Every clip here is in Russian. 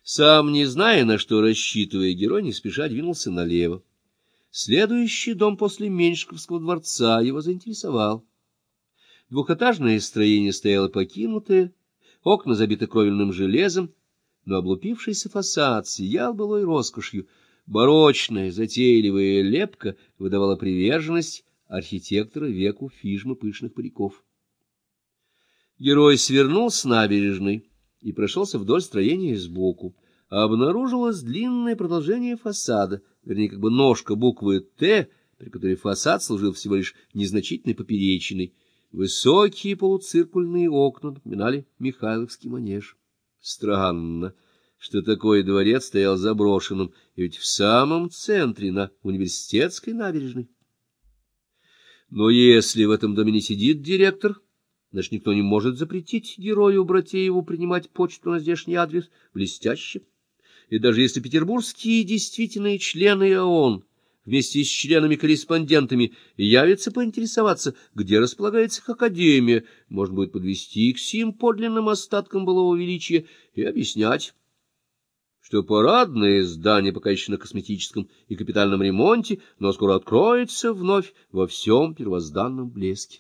Сам, не зная, на что рассчитывая, герой не спеша двинулся налево. Следующий дом после Меньшиковского дворца его заинтересовал. Двухэтажное строение стояло покинутое, окна забиты кровельным железом, но облупившийся фасад сиял былой роскошью. Барочная, затейливая лепка выдавала приверженность архитектора веку фижмы пышных париков. Герой свернул с набережной и прошелся вдоль строения сбоку. Обнаружилось длинное продолжение фасада, вернее, как бы ножка буквы «Т», при которой фасад служил всего лишь незначительной поперечиной. Высокие полуциркульные окна напоминали Михайловский манеж. Странно, что такой дворец стоял заброшенным, и ведь в самом центре, на Университетской набережной. Но если в этом доме не сидит директор, значит, никто не может запретить герою Братееву принимать почту на здешний адрес. Блестяще. И даже если петербургские действительные члены ООН вместе с членами-корреспондентами явятся поинтересоваться, где располагается их академия, можно будет подвести к сим подлинным остаткам былого величия и объяснять, что парадное здание пока еще на косметическом и капитальном ремонте, но скоро откроется вновь во всем первозданном блеске.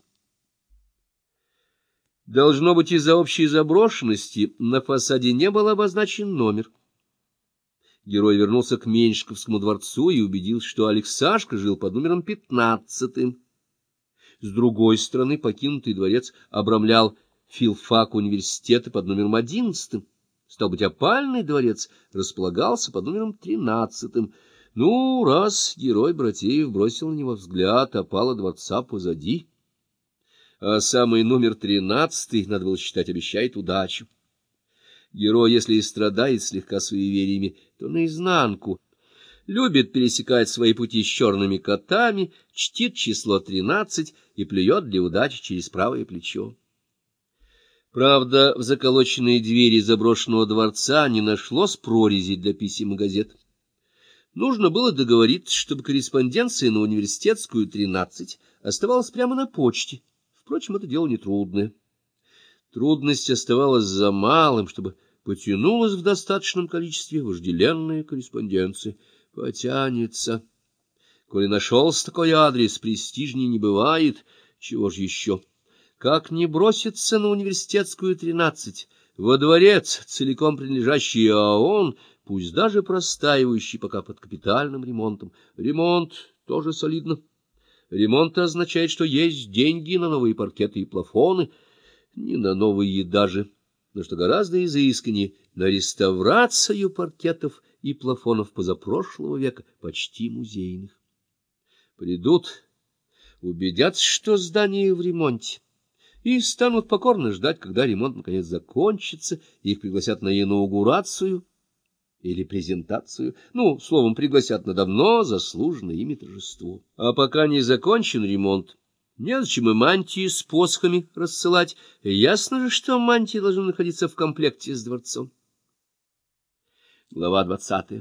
Должно быть, из-за общей заброшенности на фасаде не был обозначен номер. Герой вернулся к Меньшиковскому дворцу и убедился, что Алексашка жил под номером 15. С другой стороны, покинутый дворец обрамлял филфак университета под номером 11. Стал быть, опальный дворец располагался под номером 13. Ну, раз герой Братеев бросил на него взгляд, опала дворца позади, а самый номер 13, надо было считать, обещает удачу. Герой, если и страдает слегка суевериями, то наизнанку. Любит пересекать свои пути с черными котами, чтит число 13 и плюет для удачи через правое плечо. Правда, в заколоченные двери заброшенного дворца не нашлось прорези для писем и газет. Нужно было договориться, чтобы корреспонденция на Университетскую 13 оставалась прямо на почте. Впрочем, это дело нетрудное. Трудность оставалась за малым, чтобы потянулась в достаточном количестве вожделенная корреспонденция. Потянется. Коли нашелся такой адрес, престижнее не бывает. Чего ж еще? Как не броситься на Университетскую 13, во дворец, целиком принадлежащий ООН, пусть даже простаивающий пока под капитальным ремонтом. Ремонт тоже солидно. Ремонт означает, что есть деньги на новые паркеты и плафоны, не на новые даже, но что гораздо изысканнее, на реставрацию паркетов и плафонов позапрошлого века, почти музейных. Придут, убедятся, что здание в ремонте, и станут покорно ждать, когда ремонт наконец закончится, и их пригласят на инаугурацию или презентацию, ну, словом, пригласят на давно заслуженное ими торжество. А пока не закончен ремонт, незачем и мантии с посохами рассылать. Ясно же, что мантии должны находиться в комплекте с дворцом. Глава 20.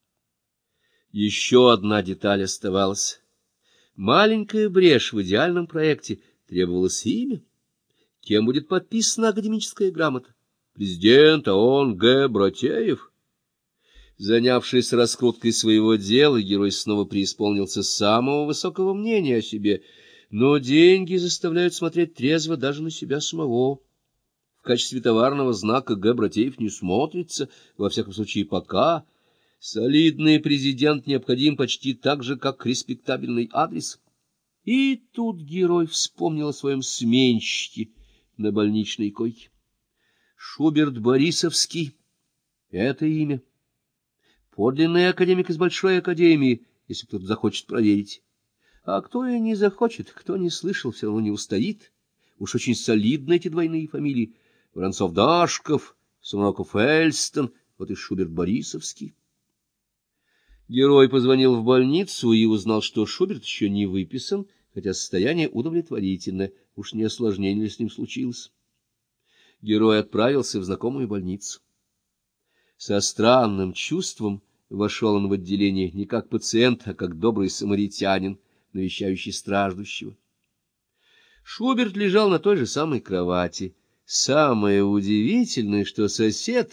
Еще одна деталь оставалась. Маленькая брешь в идеальном проекте — требовалось имя. Кем будет подписана академическая грамота? Президент ООН Г. Братеев? Занявшись раскруткой своего дела, герой снова преисполнился самого высокого мнения о себе, но деньги заставляют смотреть трезво даже на себя самого. В качестве товарного знака Г. Братеев не смотрится, во всяком случае пока. Солидный президент необходим почти так же, как респектабельный адрес. И тут герой вспомнил о своем сменщике на больничной койке. Шуберт Борисовский — это имя. Подлинный академик из Большой академии, если кто-то захочет проверить. А кто и не захочет, кто не слышал, все равно не устоит. Уж очень солидны эти двойные фамилии. Воронцов-Дашков, Сумраков-Эльстон, вот и Шуберт Борисовский. Герой позвонил в больницу и узнал, что Шуберт еще не выписан, хотя состояние удовлетворительное, уж не осложнение ли с ним случилось. Герой отправился в знакомую больницу. Со странным чувством вошел он в отделение не как пациент, а как добрый самаритянин, навещающий страждущего. Шуберт лежал на той же самой кровати. Самое удивительное, что сосед,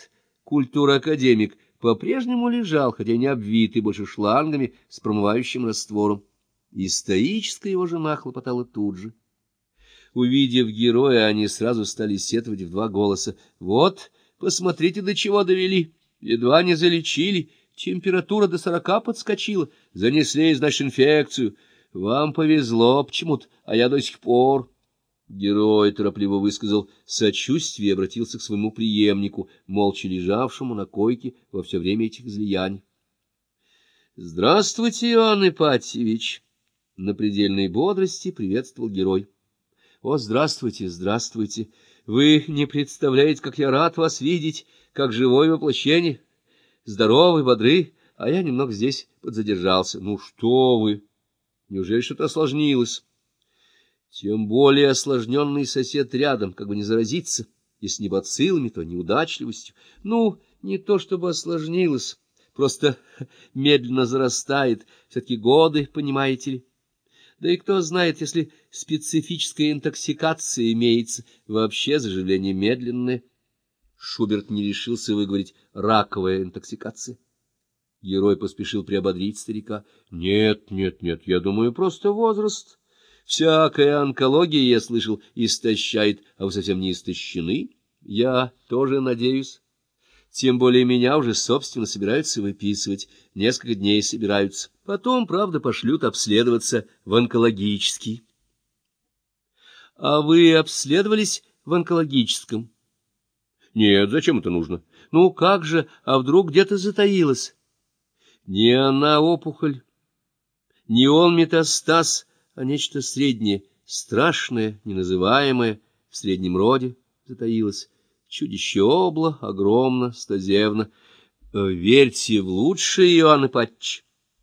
Культура-академик по-прежнему лежал, хотя не обвитый больше шлангами с промывающим раствором. И стоическая его жена хлопотала тут же. Увидев героя, они сразу стали сетовать в два голоса. «Вот, посмотрите, до чего довели! Едва не залечили, температура до 40 подскочила, занесли, значит, инфекцию. Вам повезло почему-то, а я до сих пор...» Герой торопливо высказал сочувствие и обратился к своему преемнику, молча лежавшему на койке во все время этих излияний. — Здравствуйте, Иоанн Ипатьевич! — на предельной бодрости приветствовал герой. — О, здравствуйте, здравствуйте! Вы не представляете, как я рад вас видеть, как живое воплощение. Здоровы, бодры, а я немного здесь подзадержался. Ну что вы! Неужели что-то осложнилось? Тем более осложненный сосед рядом, как бы не заразиться, если не бациллами, то неудачливостью. Ну, не то чтобы осложнилось, просто медленно зарастает, все-таки годы, понимаете ли. Да и кто знает, если специфическая интоксикация имеется, вообще заживление медленное. Шуберт не решился выговорить «раковая интоксикация». Герой поспешил приободрить старика. Нет, я думаю, просто возраст. Всякая онкология, я слышал, истощает, а вы совсем не истощены. Я тоже надеюсь. Тем более меня уже, собственно, собираются выписывать. Несколько дней собираются. Потом, правда, пошлют обследоваться в онкологический. А вы обследовались в онкологическом? Нет, зачем это нужно? Ну, как же, а вдруг где-то затаилась? Не она опухоль, не он метастаз, а нечто среднее, страшное, неназываемое, в среднем роде затаилось. Чудище обло, огромно, стозевно. Верьте в лучшее, Иоанн Ипатьевич.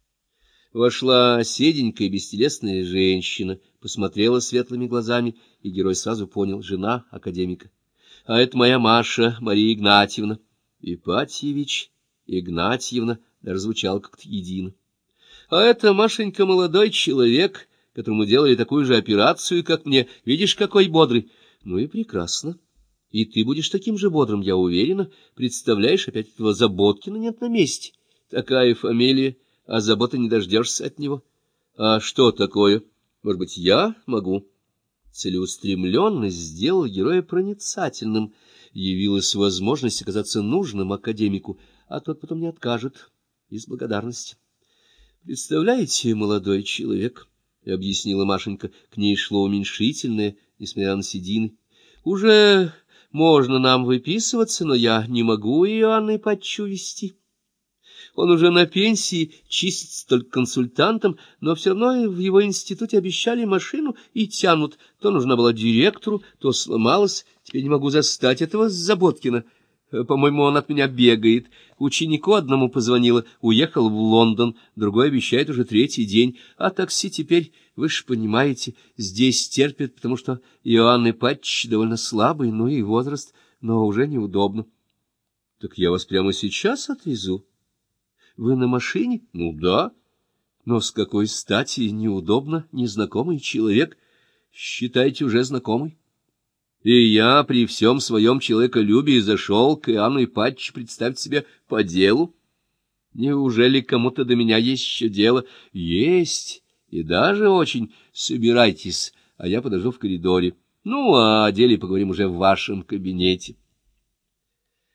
Вошла седенькая бестелесная женщина, посмотрела светлыми глазами, и герой сразу понял — жена академика. — А это моя Маша, Мария Игнатьевна. Ипатьевич, Игнатьевна, даже звучало как-то едино. — А это, Машенька, молодой человек, которому делали такую же операцию, как мне. Видишь, какой бодрый. Ну и прекрасно. И ты будешь таким же бодрым, я уверена. Представляешь, опять этого Заботкина нет на месте. Такая фамилия, а заботы не дождешься от него. А что такое? Может быть, я могу? Целеустремленность сделала героя проницательным. Явилась возможность оказаться нужным академику, а тот потом не откажет из благодарности. Представляете, молодой человек, — объяснила Машенька, к ней шло уменьшительное, несмотря на седины. — Уже можно нам выписываться, но я не могу Иоанна Ипатьевича вести. Он уже на пенсии, чистится только консультантом, но все равно в его институте обещали машину и тянут. То нужна была директору, то сломалась. Теперь не могу застать этого Заботкина. По-моему, он от меня бегает. Ученику одному позвонила, уехал в Лондон, другой обещает уже 3-й день. А такси теперь, вы же понимаете, здесь терпят, потому что Иоанн Ипатьевич довольно слабый, ну и возраст, но уже неудобно. — Так я вас прямо сейчас отвезу. — Вы на машине? — Ну да. Но с какой стати неудобно, незнакомый человек? Считайте, уже знакомый. И я при всем своем человеколюбии зашел к Иоанну Ипатьевичу представить себе по делу. Неужели кому-то до меня есть еще дело? Есть, и даже очень. Собирайтесь, а я подожду в коридоре. Ну, а о деле поговорим уже в вашем кабинете.